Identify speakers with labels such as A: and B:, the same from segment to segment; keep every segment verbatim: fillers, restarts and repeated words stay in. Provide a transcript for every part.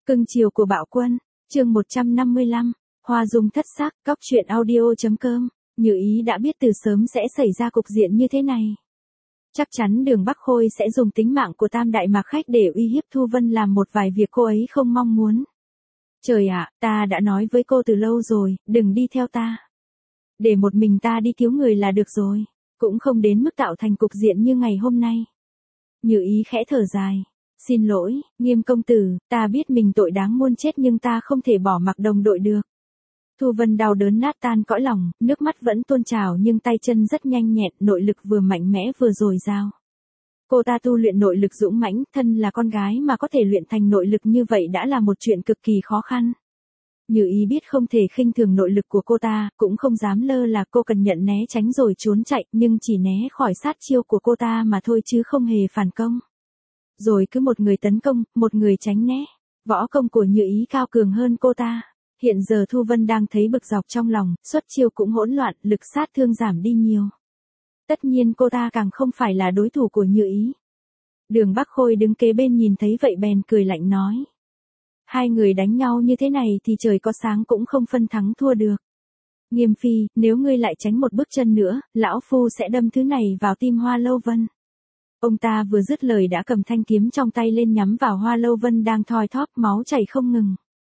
A: Cưng chiều của Bạo Quân, chương một trăm năm mươi lăm, Hoa Dung thất sắc, cóc truyện audio.com, Như Ý đã biết từ sớm sẽ xảy ra cục diện như thế này. Chắc chắn Đường Bắc Khôi sẽ dùng tính mạng của Tam Đại Mạc Khách để uy hiếp Thu Vân làm một vài việc cô ấy không mong muốn. Trời ạ, ta đã nói với cô từ lâu rồi, đừng đi theo ta. Để một mình ta đi cứu người là được rồi, cũng không đến mức tạo thành cục diện như ngày hôm nay. Như Ý khẽ thở dài. Xin lỗi, Nghiêm công tử, ta biết mình tội đáng muôn chết nhưng ta không thể bỏ mặc đồng đội được. Thu Vân đau đớn nát tan cõi lòng, nước mắt vẫn tuôn trào nhưng tay chân rất nhanh nhẹn, nội lực vừa mạnh mẽ vừa dồi dào. Cô ta tu luyện nội lực dũng mãnh, thân là con gái mà có thể luyện thành nội lực như vậy đã là một chuyện cực kỳ khó khăn. Như Ý biết không thể khinh thường nội lực của cô ta, cũng không dám lơ là cô cần nhận né tránh rồi trốn chạy, nhưng chỉ né khỏi sát chiêu của cô ta mà thôi chứ không hề phản công. Rồi cứ một người tấn công, một người tránh né. Võ công của Như Ý cao cường hơn cô ta. Hiện giờ Thu Vân đang thấy bực dọc trong lòng, xuất chiêu cũng hỗn loạn, lực sát thương giảm đi nhiều. Tất nhiên cô ta càng không phải là đối thủ của Như Ý. Đường Bắc Khôi đứng kế bên nhìn thấy vậy bèn cười lạnh nói. Hai người đánh nhau như thế này thì trời có sáng cũng không phân thắng thua được. Nghiêm phi, nếu ngươi lại tránh một bước chân nữa, lão phu sẽ đâm thứ này vào tim Hoa Lâu Vân. Ông ta vừa dứt lời đã cầm thanh kiếm trong tay lên nhắm vào Hoa Lâu Vân đang thoi thóp máu chảy không ngừng.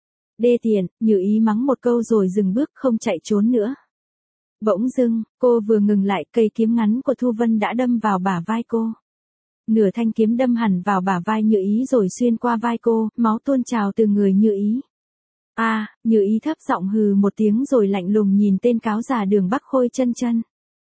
A: Đê tiện, Như Ý mắng một câu rồi dừng bước không chạy trốn nữa. Bỗng dưng, cô vừa ngừng lại, cây kiếm ngắn của Thu Vân đã đâm vào bả vai cô. Nửa thanh kiếm đâm hẳn vào bả vai Như Ý rồi xuyên qua vai cô, máu tuôn trào từ người Như Ý. A, à, Như Ý thấp giọng hừ một tiếng rồi lạnh lùng nhìn tên cáo già Đường Bắc Khôi chân chân.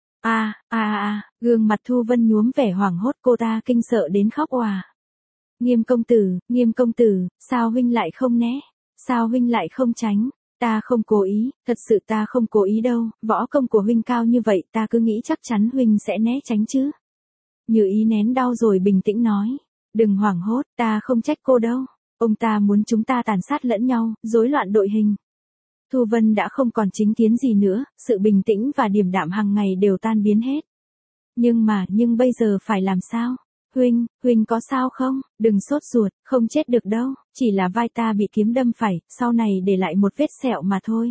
A: A, a a, gương mặt Thu Vân nhuốm vẻ hoảng hốt, cô ta kinh sợ đến khóc òa. Nghiêm công tử, Nghiêm công tử, sao huynh lại không né? Sao huynh lại không tránh? Ta không cố ý, thật sự ta không cố ý đâu, võ công của huynh cao như vậy, ta cứ nghĩ chắc chắn huynh sẽ né tránh chứ. Như Ý nén đau rồi bình tĩnh nói, đừng hoảng hốt, ta không trách cô đâu. Ông ta muốn chúng ta tàn sát lẫn nhau, rối loạn đội hình. Thu Vân đã không còn chính kiến gì nữa, sự bình tĩnh và điềm đạm hàng ngày đều tan biến hết. Nhưng mà, nhưng bây giờ phải làm sao? Huynh, huynh có sao không? Đừng sốt ruột, không chết được đâu, chỉ là vai ta bị kiếm đâm phải, sau này để lại một vết sẹo mà thôi.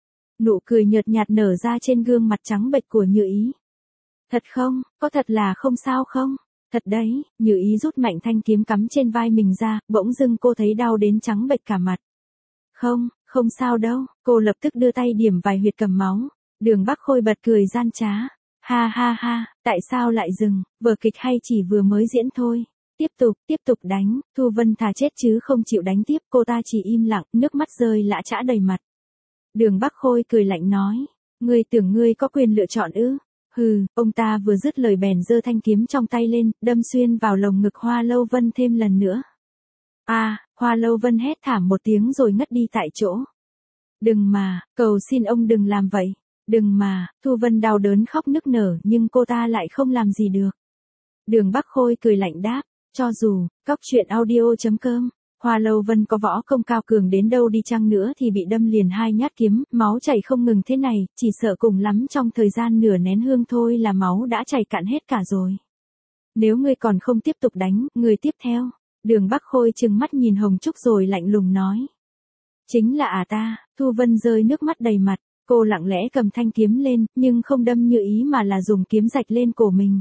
A: Nụ cười nhợt nhạt nở ra trên gương mặt trắng bệch của Như Ý. Thật không, có thật là không sao không? Thật đấy, Như Ý rút mạnh thanh kiếm cắm trên vai mình ra, bỗng dưng cô thấy đau đến trắng bệch cả mặt. Không, không sao đâu, cô lập tức đưa tay điểm vài huyệt cầm máu. Đường Bắc Khôi bật cười gian trá. Ha ha ha, tại sao lại dừng, vở kịch hay chỉ vừa mới diễn thôi. Tiếp tục, tiếp tục đánh, Thu Vân thà chết chứ không chịu đánh tiếp, cô ta chỉ im lặng, nước mắt rơi lã chã đầy mặt. Đường Bắc Khôi cười lạnh nói, ngươi tưởng ngươi có quyền lựa chọn ư? Hừ, ông ta vừa dứt lời bèn giơ thanh kiếm trong tay lên, đâm xuyên vào lồng ngực Hoa Lâu Vân thêm lần nữa. A, à, Hoa Lâu Vân hét thảm một tiếng rồi ngất đi tại chỗ. Đừng mà, cầu xin ông đừng làm vậy. Đừng mà, Thu Vân đau đớn khóc nức nở nhưng cô ta lại không làm gì được. Đường Bắc Khôi cười lạnh đáp, cho dù, cóc truyện audio.com, Hoa Lâu Vân có võ công cao cường đến đâu đi chăng nữa thì bị đâm liền hai nhát kiếm, máu chảy không ngừng thế này, chỉ sợ cùng lắm trong thời gian nửa nén hương thôi là máu đã chảy cạn hết cả rồi. Nếu ngươi còn không tiếp tục đánh, người tiếp theo. Đường Bắc Khôi trừng mắt nhìn Hồng Trúc rồi lạnh lùng nói. Chính là à ta, Thu Vân rơi nước mắt đầy mặt. Cô lặng lẽ cầm thanh kiếm lên, nhưng không đâm Như Ý mà là dùng kiếm rạch lên cổ mình.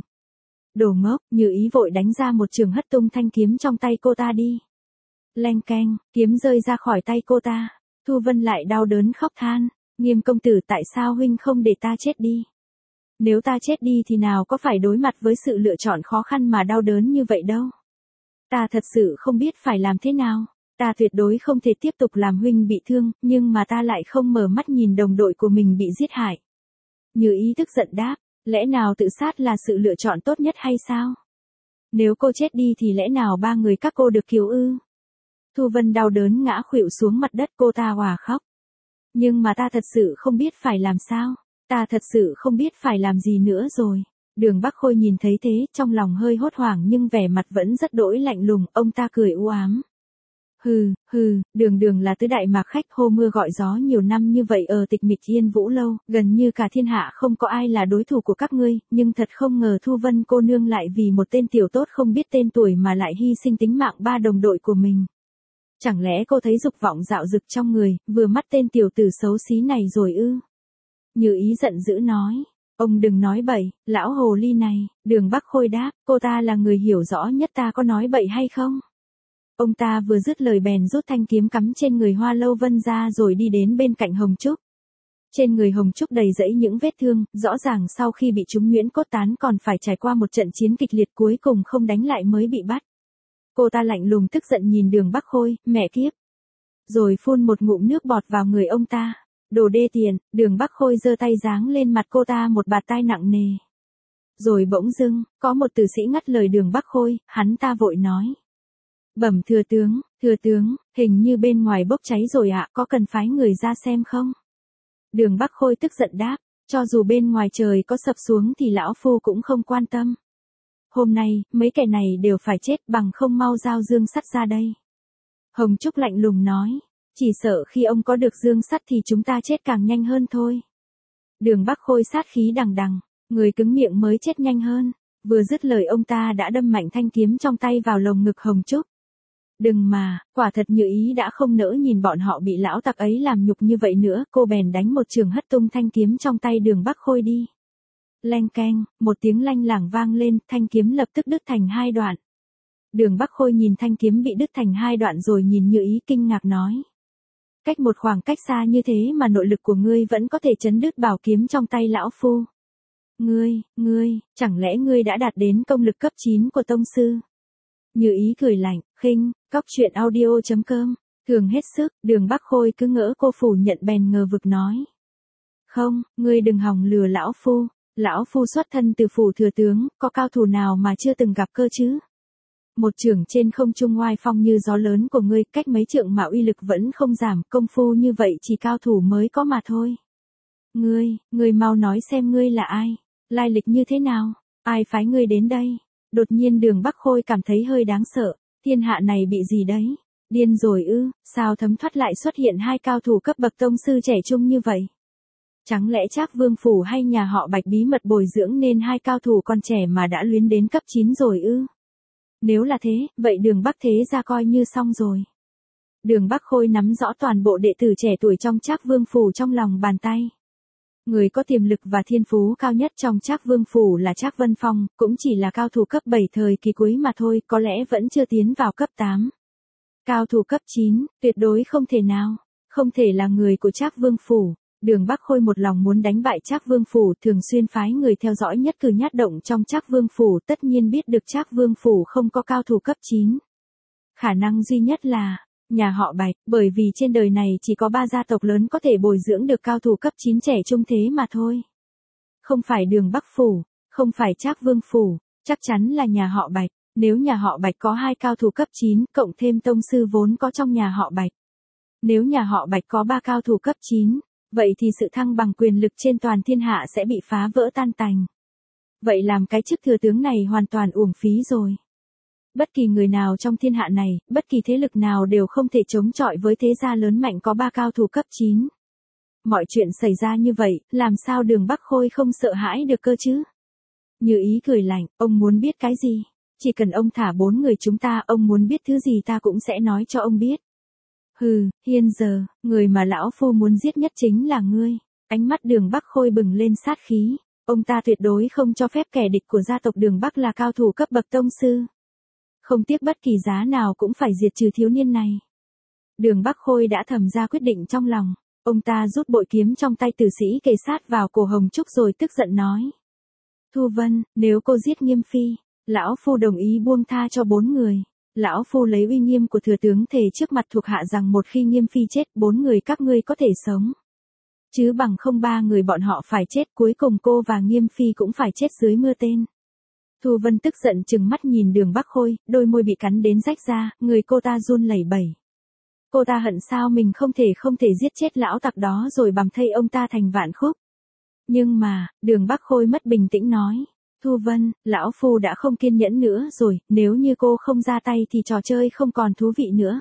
A: Đồ ngốc, Như Ý vội đánh ra một trường hất tung thanh kiếm trong tay cô ta đi. Leng keng, kiếm rơi ra khỏi tay cô ta. Thu Vân lại đau đớn khóc than. Nghiêm công tử, tại sao huynh không để ta chết đi? Nếu ta chết đi thì nào có phải đối mặt với sự lựa chọn khó khăn mà đau đớn như vậy đâu. Ta thật sự không biết phải làm thế nào. Ta tuyệt đối không thể tiếp tục làm huynh bị thương, nhưng mà ta lại không mở mắt nhìn đồng đội của mình bị giết hại. Như Ý tức giận đáp, lẽ nào tự sát là sự lựa chọn tốt nhất hay sao? Nếu cô chết đi thì lẽ nào ba người các cô được cứu ư? Thu Vân đau đớn ngã khuỵu xuống mặt đất, cô ta òa khóc. Nhưng mà ta thật sự không biết phải làm sao, ta thật sự không biết phải làm gì nữa rồi. Đường Bắc Khôi nhìn thấy thế, trong lòng hơi hốt hoảng nhưng vẻ mặt vẫn rất đỗi lạnh lùng, ông ta cười u ám. Hừ, hừ, Đường Đường là tứ đại mạc khách hô mưa gọi gió nhiều năm như vậy ở tịch mịch Yên Vũ lâu, gần như cả thiên hạ không có ai là đối thủ của các ngươi, nhưng thật không ngờ Thu Vân cô nương lại vì một tên tiểu tốt không biết tên tuổi mà lại hy sinh tính mạng ba đồng đội của mình. Chẳng lẽ cô thấy dục vọng dạo dực trong người, vừa mắt tên tiểu tử xấu xí này rồi ư? Như Ý giận dữ nói. Ông đừng nói bậy, lão hồ ly này. Đường Bắc Khôi đáp, cô ta là người hiểu rõ nhất ta có nói bậy hay không. Ông ta vừa dứt lời bèn rút thanh kiếm cắm trên người Hoa Lâu Vân ra rồi đi đến bên cạnh Hồng Trúc. Trên người Hồng Trúc đầy rẫy những vết thương, rõ ràng sau khi bị trúng nhuyễn cốt tán còn phải trải qua một trận chiến kịch liệt cuối cùng không đánh lại mới bị bắt. Cô ta lạnh lùng tức giận nhìn Đường Bắc Khôi, mẹ kiếp. Rồi phun một ngụm nước bọt vào người ông ta. Đồ đê tiện. Đường Bắc Khôi giơ tay giáng lên mặt cô ta một bạt tai nặng nề. Rồi bỗng dưng, có một tử sĩ ngắt lời Đường Bắc Khôi, hắn ta vội nói. Bẩm thừa tướng, thừa tướng, hình như bên ngoài bốc cháy rồi ạ, có cần phái người ra xem không? Đường Bắc Khôi tức giận đáp, cho dù bên ngoài trời có sập xuống thì lão phu cũng không quan tâm. Hôm nay, mấy kẻ này đều phải chết bằng không mau giao dương sắt ra đây. Hồng Trúc lạnh lùng nói, chỉ sợ khi ông có được dương sắt thì chúng ta chết càng nhanh hơn thôi. Đường Bắc Khôi sát khí đằng đằng, người cứng miệng mới chết nhanh hơn. Vừa dứt lời ông ta đã đâm mạnh thanh kiếm trong tay vào lồng ngực Hồng Trúc. Đừng mà, quả thật Như Ý đã không nỡ nhìn bọn họ bị lão tặc ấy làm nhục như vậy nữa, cô bèn đánh một trường hất tung thanh kiếm trong tay Đường Bắc Khôi đi. Leng keng, một tiếng lanh lảng vang lên, thanh kiếm lập tức đứt thành hai đoạn. Đường Bắc Khôi nhìn thanh kiếm bị đứt thành hai đoạn rồi nhìn Như Ý kinh ngạc nói. Cách một khoảng cách xa như thế mà nội lực của ngươi vẫn có thể chấn đứt bảo kiếm trong tay lão phu. Ngươi, ngươi, chẳng lẽ ngươi đã đạt đến công lực cấp chín của tông sư? Như Ý cười lạnh, khinh, cóc truyện audio chấm com, thường hết sức, Đường Bắc Khôi cứ ngỡ cô phủ nhận bèn ngờ vực nói. Không, ngươi đừng hòng lừa lão phu, lão phu xuất thân từ phủ thừa tướng, có cao thủ nào mà chưa từng gặp cơ chứ? Một chưởng trên không trung oai phong như gió lớn của ngươi, cách mấy trượng mà uy lực vẫn không giảm, công phu như vậy chỉ cao thủ mới có mà thôi. Ngươi, ngươi mau nói xem ngươi là ai, lai lịch như thế nào, ai phái ngươi đến đây? Đột nhiên Đường Bắc Khôi cảm thấy hơi đáng sợ, thiên hạ này bị gì đấy? Điên rồi ư, sao thấm thoát lại xuất hiện hai cao thủ cấp bậc tông sư trẻ trung như vậy? Chẳng lẽ Trác Vương phủ hay nhà họ Bạch bí mật bồi dưỡng nên hai cao thủ còn trẻ mà đã luyến đến cấp chín rồi ư? Nếu là thế, vậy Đường Bắc thế gia coi như xong rồi. Đường Bắc Khôi nắm rõ toàn bộ đệ tử trẻ tuổi trong Trác Vương phủ trong lòng bàn tay. Người có tiềm lực và thiên phú cao nhất trong Trác Vương phủ là Trác Vân Phong, cũng chỉ là cao thủ cấp bảy thời kỳ cuối mà thôi, có lẽ vẫn chưa tiến vào cấp tám. Cao thủ cấp chín, tuyệt đối không thể nào, không thể là người của Trác Vương phủ. Đường Bắc Khôi một lòng muốn đánh bại Trác Vương phủ, thường xuyên phái người theo dõi nhất cử nhất động trong Trác Vương phủ, tất nhiên biết được Trác Vương phủ không có cao thủ cấp chín. Khả năng duy nhất là nhà họ Bạch, bởi vì trên đời này chỉ có ba gia tộc lớn có thể bồi dưỡng được cao thủ cấp chín trẻ trung thế mà thôi. Không phải Đường Bắc phủ, không phải Trác Vương phủ, chắc chắn là nhà họ Bạch. Nếu nhà họ Bạch có hai cao thủ cấp chín, cộng thêm tông sư vốn có trong nhà họ Bạch. Nếu nhà họ Bạch có ba cao thủ cấp chín, vậy thì sự thăng bằng quyền lực trên toàn thiên hạ sẽ bị phá vỡ tan tành. Vậy làm cái chức thừa tướng này hoàn toàn uổng phí rồi. Bất kỳ người nào trong thiên hạ này, bất kỳ thế lực nào đều không thể chống chọi với thế gia lớn mạnh có ba cao thủ cấp chín. Mọi chuyện xảy ra như vậy, làm sao Đường Bắc Khôi không sợ hãi được cơ chứ? Như Ý cười lạnh, ông muốn biết cái gì? Chỉ cần ông thả bốn người chúng ta, ông muốn biết thứ gì ta cũng sẽ nói cho ông biết. Hừ, hiện giờ, người mà lão phu muốn giết nhất chính là ngươi. Ánh mắt Đường Bắc Khôi bừng lên sát khí. Ông ta tuyệt đối không cho phép kẻ địch của gia tộc Đường Bắc là cao thủ cấp bậc tông sư. Không tiếc bất kỳ giá nào cũng phải diệt trừ thiếu niên này. Đường Bắc Khôi đã thầm ra quyết định trong lòng. Ông ta rút bội kiếm trong tay tử sĩ kề sát vào cổ Hồng Trúc rồi tức giận nói. Thu Vân, nếu cô giết Nghiêm Phi, lão phu đồng ý buông tha cho bốn người. Lão phu lấy uy nghiêm của thừa tướng thề trước mặt thuộc hạ rằng một khi Nghiêm Phi chết, bốn người các ngươi có thể sống. Chứ bằng không ba người bọn họ phải chết, cuối cùng cô và Nghiêm Phi cũng phải chết dưới mưa tên. Thu Vân tức giận trừng mắt nhìn Đường Bắc Khôi, đôi môi bị cắn đến rách ra, người cô ta run lẩy bẩy. Cô ta hận sao mình không thể không thể giết chết lão tặc đó rồi bằm thây ông ta thành vạn khúc. Nhưng mà, Đường Bắc Khôi mất bình tĩnh nói. Thu Vân, lão phu đã không kiên nhẫn nữa rồi, nếu như cô không ra tay thì trò chơi không còn thú vị nữa.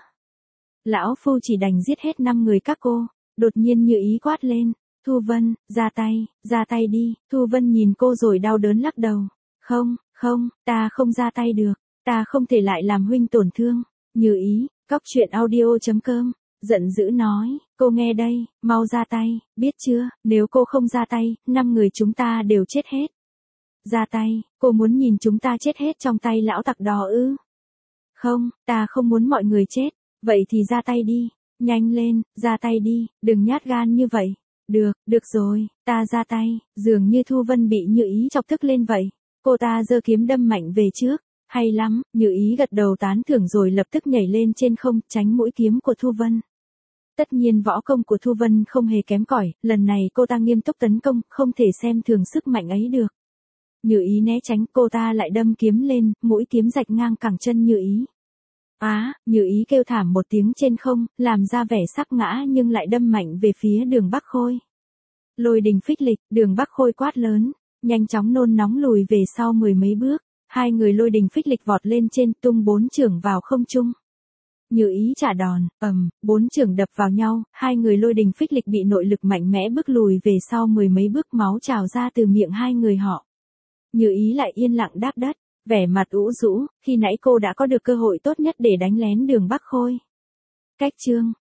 A: Lão phu chỉ đành giết hết năm người các cô. Đột nhiên Như Ý quát lên. Thu Vân, ra tay, ra tay đi. Thu Vân nhìn cô rồi đau đớn lắc đầu. Không, không, ta không ra tay được. Ta không thể lại làm huynh tổn thương. Như ý, cóc truyện audio chấm com, giận dữ nói, cô nghe đây, mau ra tay, biết chưa, nếu cô không ra tay, năm người chúng ta đều chết hết. Ra tay, cô muốn nhìn chúng ta chết hết trong tay lão tặc đó ư? Không, ta không muốn mọi người chết, vậy thì ra tay đi, nhanh lên, ra tay đi, đừng nhát gan như vậy. Được, được rồi, ta ra tay, dường như Thu Vân bị Như Ý chọc tức lên vậy. Cô ta giơ kiếm đâm mạnh về trước, hay lắm, Như Ý gật đầu tán thưởng rồi lập tức nhảy lên trên không, tránh mũi kiếm của Thu Vân. Tất nhiên võ công của Thu Vân không hề kém cỏi, lần này cô ta nghiêm túc tấn công, không thể xem thường sức mạnh ấy được. Như Ý né tránh, cô ta lại đâm kiếm lên, mũi kiếm rạch ngang cẳng chân Như Ý. Á, Như Ý kêu thảm một tiếng trên không, làm ra vẻ sắp ngã nhưng lại đâm mạnh về phía Đường Bắc Khôi. Lôi đình phích lịch, Đường Bắc Khôi quát lớn, nhanh chóng nôn nóng lùi về sau mười mấy bước, hai người lôi đình phích lịch vọt lên trên, tung bốn chưởng vào không trung. Như Ý trả đòn, ầm, bốn chưởng đập vào nhau, hai người lôi đình phích lịch bị nội lực mạnh mẽ bước lùi về sau mười mấy bước, máu trào ra từ miệng hai người họ. Như Ý lại yên lặng đáp đất, vẻ mặt ủ rũ, khi nãy cô đã có được cơ hội tốt nhất để đánh lén Đường Bắc Khôi. Cách chương